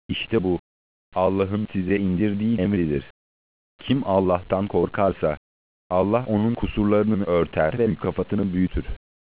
İşte bu, Allah'ın size indirdiği emridir. Kim Allah'tan korkarsa, Allah onun kusurlarını örter ve mükafatını büyütür.